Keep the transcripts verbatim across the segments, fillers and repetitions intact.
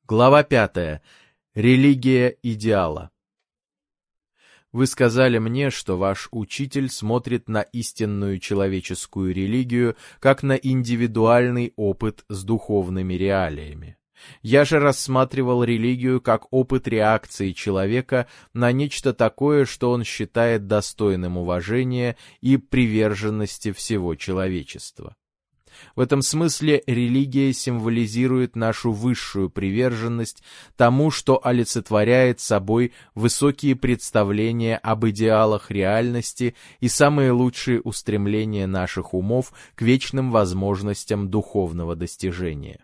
Глава пятая. Религия идеала. Вы сказали мне, что ваш учитель смотрит на истинную человеческую религию как на индивидуальный опыт с духовными реалиями. Я же рассматривал религию как опыт реакции человека на нечто такое, что он считает достойным уважения и приверженности всего человечества. В этом смысле религия символизирует нашу высшую приверженность тому, что олицетворяет собой высокие представления об идеалах реальности и самые лучшие устремления наших умов к вечным возможностям духовного достижения.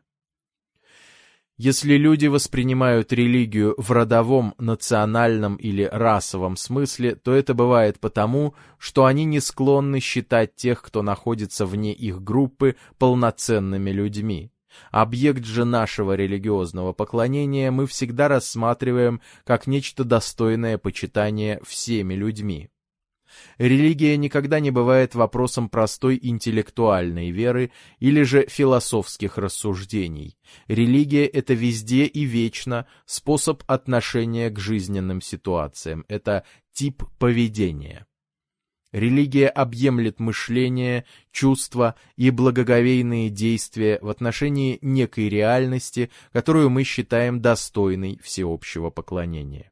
Если люди воспринимают религию в родовом, национальном или расовом смысле, то это бывает потому, что они не склонны считать тех, кто находится вне их группы, полноценными людьми. Объект же нашего религиозного поклонения мы всегда рассматриваем как нечто достойное почитания всеми людьми. Религия никогда не бывает вопросом простой интеллектуальной веры или же философских рассуждений. Религия — это везде и вечно способ отношения к жизненным ситуациям, это тип поведения. Религия объемлет мышление, чувства и благоговейные действия в отношении некой реальности, которую мы считаем достойной всеобщего поклонения.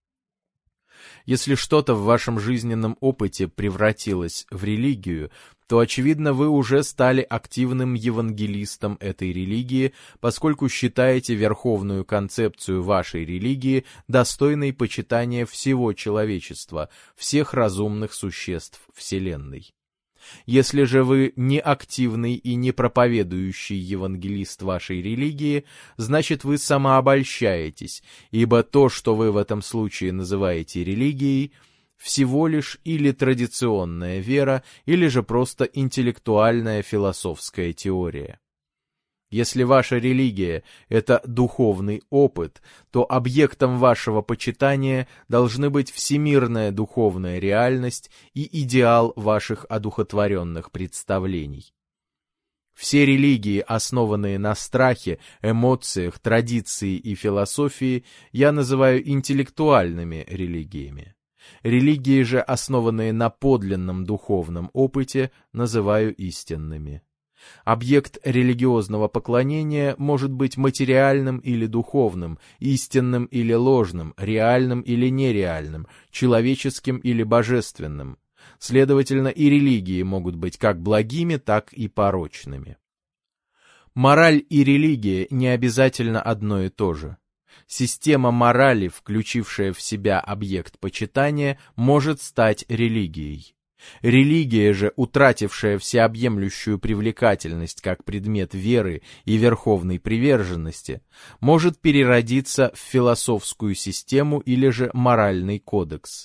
Если что-то в вашем жизненном опыте превратилось в религию, то, очевидно, вы уже стали активным евангелистом этой религии, поскольку считаете верховную концепцию вашей религии достойной почитания всего человечества, всех разумных существ Вселенной. Если же вы не активный и не проповедующий евангелист вашей религии, значит вы самообольщаетесь, ибо то, что вы в этом случае называете религией, всего лишь или традиционная вера, или же просто интеллектуальная философская теория. Если ваша религия — это духовный опыт, то объектом вашего почитания должны быть всемирная духовная реальность и идеал ваших одухотворенных представлений. Все религии, основанные на страхе, эмоциях, традиции и философии, я называю интеллектуальными религиями. Религии же, основанные на подлинном духовном опыте, называю истинными. Объект религиозного поклонения может быть материальным или духовным, истинным или ложным, реальным или нереальным, человеческим или божественным. Следовательно, и религии могут быть как благими, так и порочными. Мораль и религия не обязательно одно и то же. Система морали, включившая в себя объект почитания, может стать религией. Религия же, утратившая всеобъемлющую привлекательность как предмет веры и верховной приверженности, может переродиться в философскую систему или же моральный кодекс.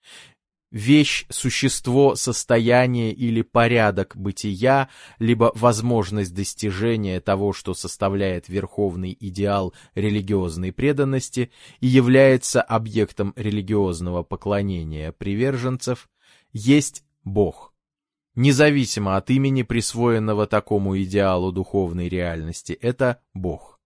Вещь, существо, состояние или порядок бытия, либо возможность достижения того, что составляет верховный идеал религиозной преданности и является объектом религиозного поклонения приверженцев, есть Бог. Независимо от имени, присвоенного такому идеалу духовной реальности, это Бог.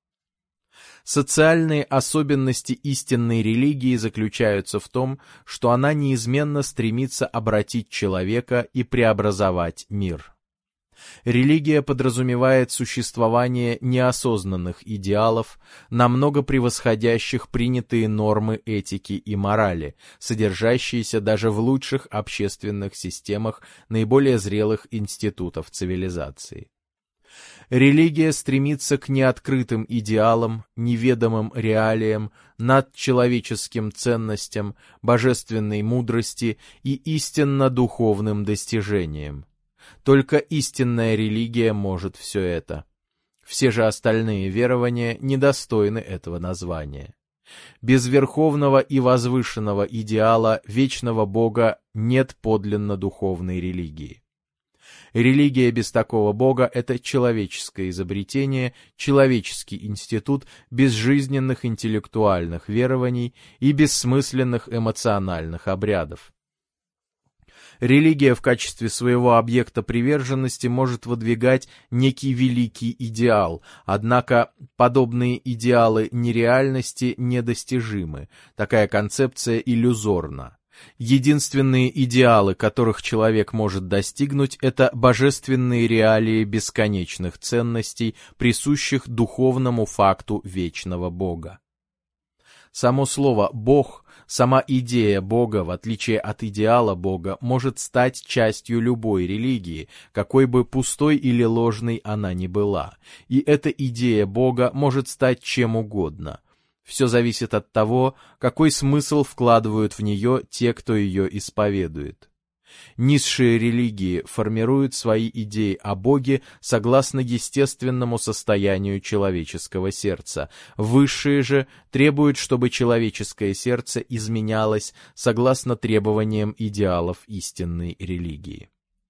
Социальные особенности истинной религии заключаются в том, что она неизменно стремится обратить человека и преобразовать мир. Религия подразумевает существование неосознанных идеалов, намного превосходящих принятые нормы этики и морали, содержащиеся даже в лучших общественных системах наиболее зрелых институтов цивилизации. Религия стремится к неоткрытым идеалам, неведомым реалиям, надчеловеческим ценностям, божественной мудрости и истинно духовным достижениям. Только истинная религия может все это. Все же остальные верования недостойны этого названия. Без верховного и возвышенного идеала вечного Бога нет подлинно духовной религии. Религия без такого Бога — это человеческое изобретение, человеческий институт безжизненных интеллектуальных верований и бессмысленных эмоциональных обрядов. Религия в качестве своего объекта приверженности может выдвигать некий великий идеал, однако подобные идеалы нереальности недостижимы, такая концепция иллюзорна. Единственные идеалы, которых человек может достигнуть, это божественные реалии бесконечных ценностей, присущих духовному факту вечного Бога. Само слово «Бог», сама идея Бога, в отличие от идеала Бога, может стать частью любой религии, какой бы пустой или ложной она ни была, и эта идея Бога может стать чем угодно. Все зависит от того, какой смысл вкладывают в нее те, кто ее исповедует. Низшие религии формируют свои идеи о Боге согласно естественному состоянию человеческого сердца. Высшие же требуют, чтобы человеческое сердце изменялось согласно требованиям идеалов истинной религии.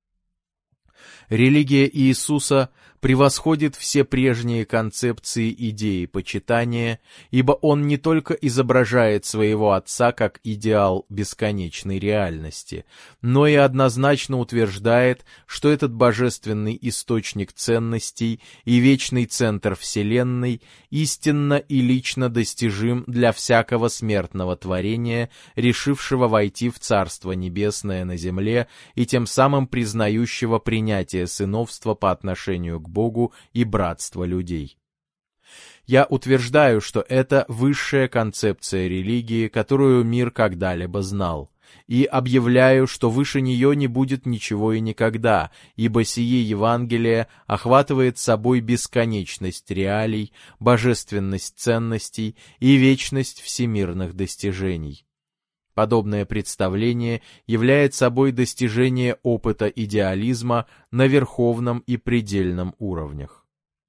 Религия Иисуса превосходит все прежние концепции идеи почитания, ибо он не только изображает своего Отца как идеал бесконечной реальности, но и однозначно утверждает, что этот божественный источник ценностей и вечный центр Вселенной истинно и лично достижим для всякого смертного творения, решившего войти в Царство Небесное на земле и тем самым признающего принятие сыновства по отношению к Богу и братство людей. Я утверждаю, что это высшая концепция религии, которую мир когда-либо знал, и объявляю, что выше нее не будет ничего и никогда, ибо сие Евангелие охватывает собой бесконечность реалий, божественность ценностей и вечность всемирных достижений. Подобное представление является собой достижение опыта идеализма на верховном и предельном уровнях.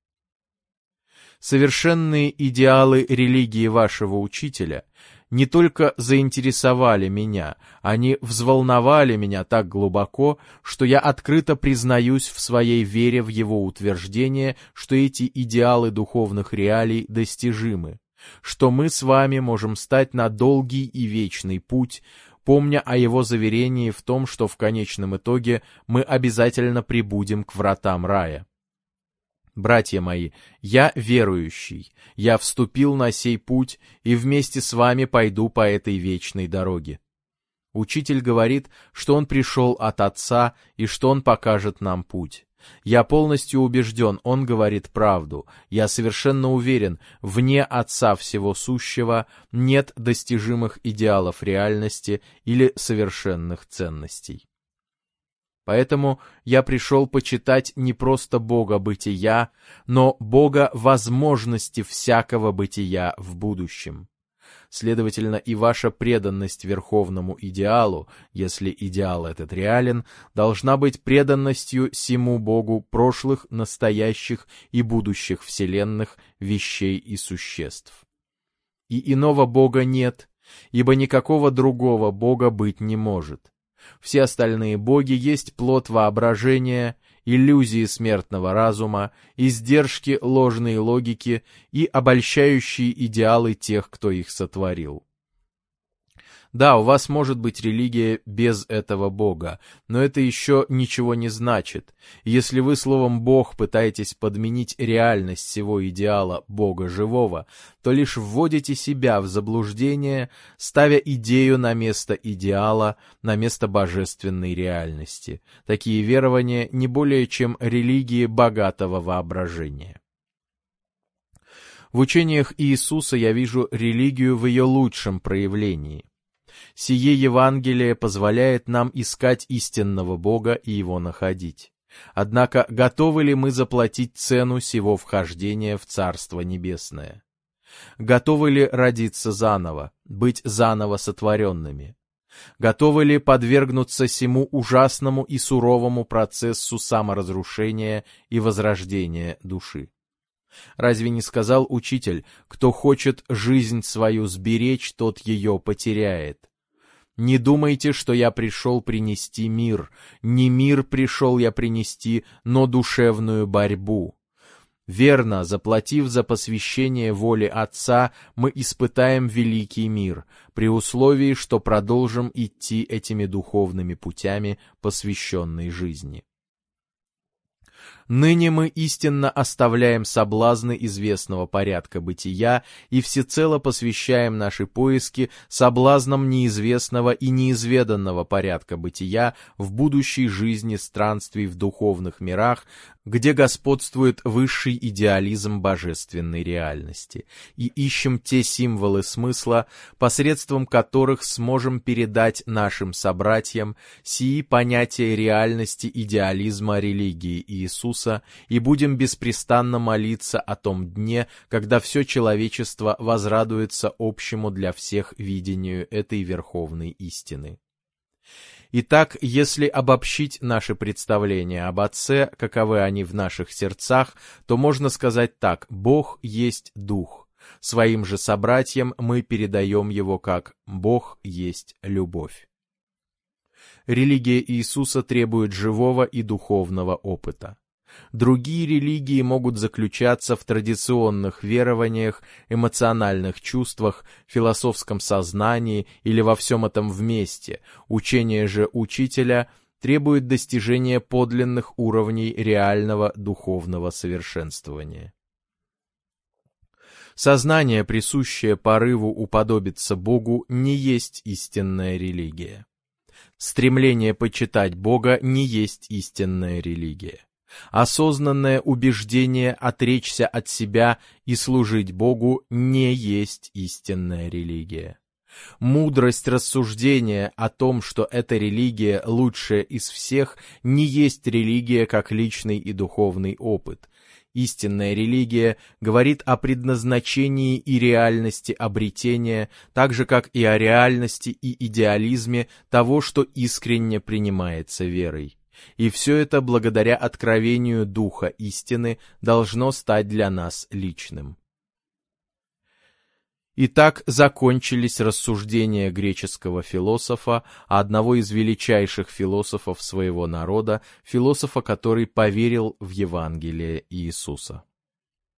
Совершенные идеалы религии вашего учителя не только заинтересовали меня, они взволновали меня так глубоко, что я открыто признаюсь в своей вере в его утверждение, что эти идеалы духовных реалий достижимы, что мы с вами можем стать на долгий и вечный путь, помня о его заверении в том, что в конечном итоге мы обязательно прибудем к вратам рая. Братья мои, я верующий, я вступил на сей путь и вместе с вами пойду по этой вечной дороге. Учитель говорит, что он пришел от Отца и что он покажет нам путь. Я полностью убежден, он говорит правду. Я совершенно уверен, вне Отца Всего Сущего нет достижимых идеалов реальности или совершенных ценностей. Поэтому я пришел почитать не просто Бога бытия, но Бога возможности всякого бытия в будущем. Следовательно, и ваша преданность верховному идеалу, если идеал этот реален, должна быть преданностью сему Богу прошлых, настоящих и будущих вселенных, вещей и существ. И иного Бога нет, ибо никакого другого Бога быть не может. Все остальные боги есть плод воображения, иллюзии смертного разума, издержки ложной логики и обольщающие идеалы тех, кто их сотворил. Да, у вас может быть религия без этого Бога, но это еще ничего не значит. Если вы словом «Бог» пытаетесь подменить реальность всего идеала Бога живого, то лишь вводите себя в заблуждение, ставя идею на место идеала, на место божественной реальности. Такие верования не более чем религии богатого воображения. В учениях Иисуса я вижу религию в ее лучшем проявлении. Сие Евангелие позволяет нам искать истинного Бога и его находить. Однако готовы ли мы заплатить цену сего вхождения в Царство Небесное? Готовы ли родиться заново, быть заново сотворенными? Готовы ли подвергнуться сему ужасному и суровому процессу саморазрушения и возрождения души? Разве не сказал Учитель: «Кто хочет жизнь свою сберечь, тот ее потеряет»? Не думайте, что я пришел принести мир. Не мир пришел я принести, но душевную борьбу. Верно, заплатив за посвящение воле Отца, мы испытаем великий мир, при условии, что продолжим идти этими духовными путями посвященной жизни. Ныне мы истинно оставляем соблазны известного порядка бытия и всецело посвящаем наши поиски соблазнам неизвестного и неизведанного порядка бытия в будущей жизни странствий в духовных мирах, где господствует высший идеализм божественной реальности, и ищем те символы смысла, посредством которых сможем передать нашим собратьям сии понятия реальности идеализма религии Иисуса, и будем беспрестанно молиться о том дне, когда все человечество возрадуется общему для всех видению этой верховной истины. Итак, если обобщить наши представления об Отце, каковы они в наших сердцах, то можно сказать так: Бог есть Дух. Своим же собратьям мы передаем его как Бог есть любовь. Религия Иисуса требует живого и духовного опыта. Другие религии могут заключаться в традиционных верованиях, эмоциональных чувствах, философском сознании или во всем этом вместе. Учение же учителя требует достижения подлинных уровней реального духовного совершенствования. Сознание, присущее порыву уподобиться Богу, не есть истинная религия. Стремление почитать Бога не есть истинная религия. Осознанное убеждение отречься от себя и служить Богу не есть истинная религия. Мудрость рассуждения о том, что эта религия лучшая из всех, не есть религия как личный и духовный опыт. Истинная религия говорит о предназначении и реальности обретения, так же как и о реальности и идеализме того, что искренне принимается верой. И все это благодаря откровению Духа истины должно стать для нас личным. Итак, закончились рассуждения греческого философа, одного из величайших философов своего народа, философа, который поверил в Евангелие Иисуса.